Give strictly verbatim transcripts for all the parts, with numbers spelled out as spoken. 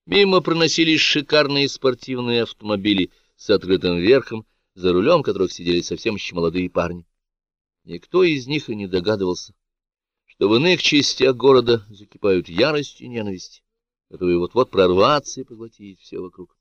Мимо проносились шикарные спортивные автомобили с открытым верхом, за рулем которых сидели совсем еще молодые парни. Никто из них и не догадывался, что в иных частях города закипают ярость и ненависть, готовые вот-вот прорваться и поглотить все вокруг.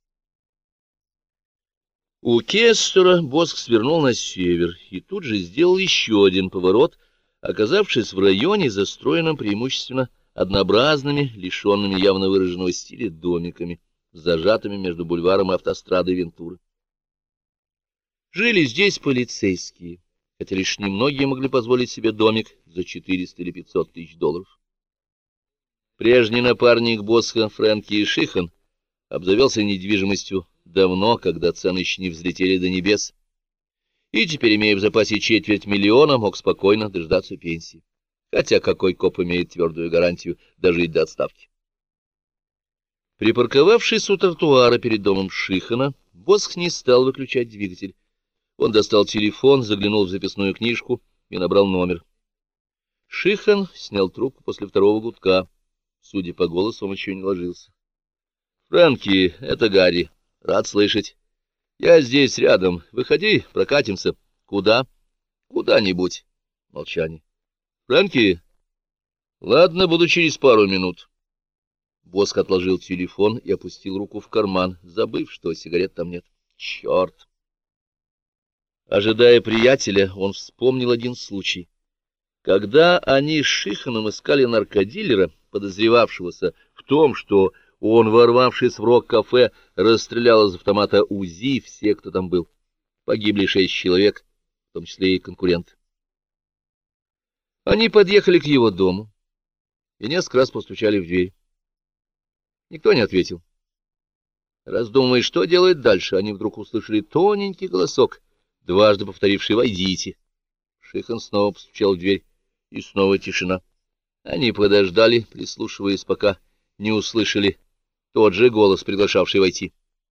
У Кестера Босх свернул на север и тут же сделал еще один поворот, оказавшись в районе, застроенном преимущественно однообразными, лишенными явно выраженного стиля домиками, зажатыми между бульваром и автострадой Вентуры. Жили здесь полицейские, хотя лишь немногие могли позволить себе домик за четыреста или пятьсот тысяч долларов. Прежний напарник Босха Фрэнки Шихан обзавелся недвижимостью давно, когда цены еще не взлетели до небес, и теперь, имея в запасе четверть миллиона, мог спокойно дождаться пенсии. Хотя какой коп имеет твердую гарантию дожить до отставки? Припарковавшись у тротуара перед домом Шихана, Босх не стал выключать двигатель. Он достал телефон, заглянул в записную книжку и набрал номер. Шихан снял трубку после второго гудка. Судя по голосу, он еще не ложился. — Фрэнки, это Гарри. Рад слышать. Я здесь рядом. Выходи, прокатимся. Куда? Куда-нибудь. Молчание. Фрэнки? Ладно, буду через пару минут. Босх отложил телефон и опустил руку в карман, забыв, что сигарет там нет. Черт! Ожидая приятеля, он вспомнил один случай. Когда они с Шиханом искали наркодилера, подозревавшегося в том, что он, ворвавшись в рок-кафе, расстрелял из автомата УЗИ всех, кто там был. Погибли шесть человек, в том числе и конкурент. Они подъехали к его дому и несколько раз постучали в дверь. Никто не ответил. Раздумывая, что делать дальше, они вдруг услышали тоненький голосок, дважды повторивший «Войдите». Шихан снова постучал в дверь, и снова тишина. Они подождали, прислушиваясь, пока не услышали тот же голос, приглашавший войти.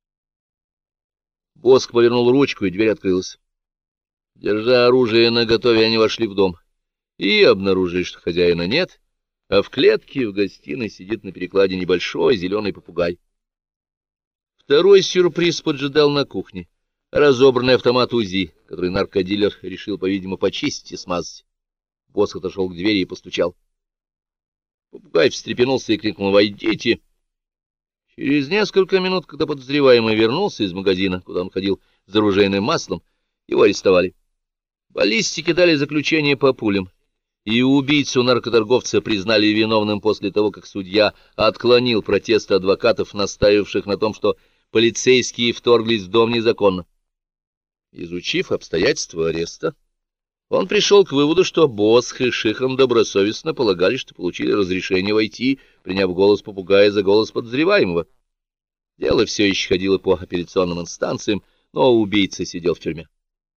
Босх повернул ручку, и дверь открылась. Держа оружие наготове, они вошли в дом и обнаружили, что хозяина нет, а в клетке в гостиной сидит на перекладе небольшой зеленый попугай. Второй сюрприз поджидал на кухне. Разобранный автомат УЗИ, который наркодилер решил, по-видимому, почистить и смазать. Босх отошел к двери и постучал. Попугай встрепенулся и крикнул «Войдите!». Через несколько минут, когда подозреваемый вернулся из магазина, куда он ходил за оружейным маслом, его арестовали. Баллистики дали заключение по пулям, и убийцу наркоторговца признали виновным после того, как судья отклонил протесты адвокатов, настаивавших на том, что полицейские вторглись в дом незаконно. Изучив обстоятельства ареста, он пришел к выводу, что Босх и Шихан добросовестно полагали, что получили разрешение войти, приняв голос попугая за голос подозреваемого. Дело все еще ходило по апелляционным инстанциям, но убийца сидел в тюрьме.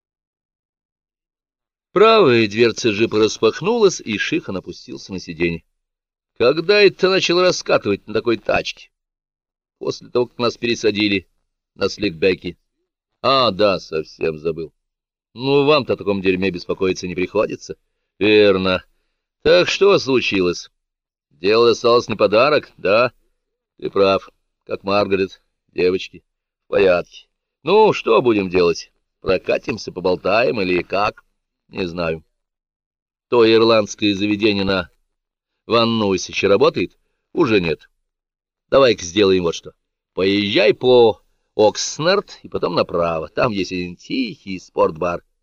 Правая дверца джипа распахнулась, и Шихан опустился на сиденье. Когда это ты начал раскатывать на такой тачке? После того, как нас пересадили на сликбеки. А, да, совсем забыл. Ну, вам-то о таком дерьме беспокоиться не приходится. Верно. Так что случилось? Дело осталось не подарок, да? Ты прав. Как Маргарет. Девочки. В порядке. Ну, что будем делать? Прокатимся, поболтаем или как? Не знаю. То ирландское заведение на Ван-Нуйсе еще работает? Уже нет. Давай-ка сделаем вот что. Поезжай по Окснард и потом направо. Там есть один тихий спортбар.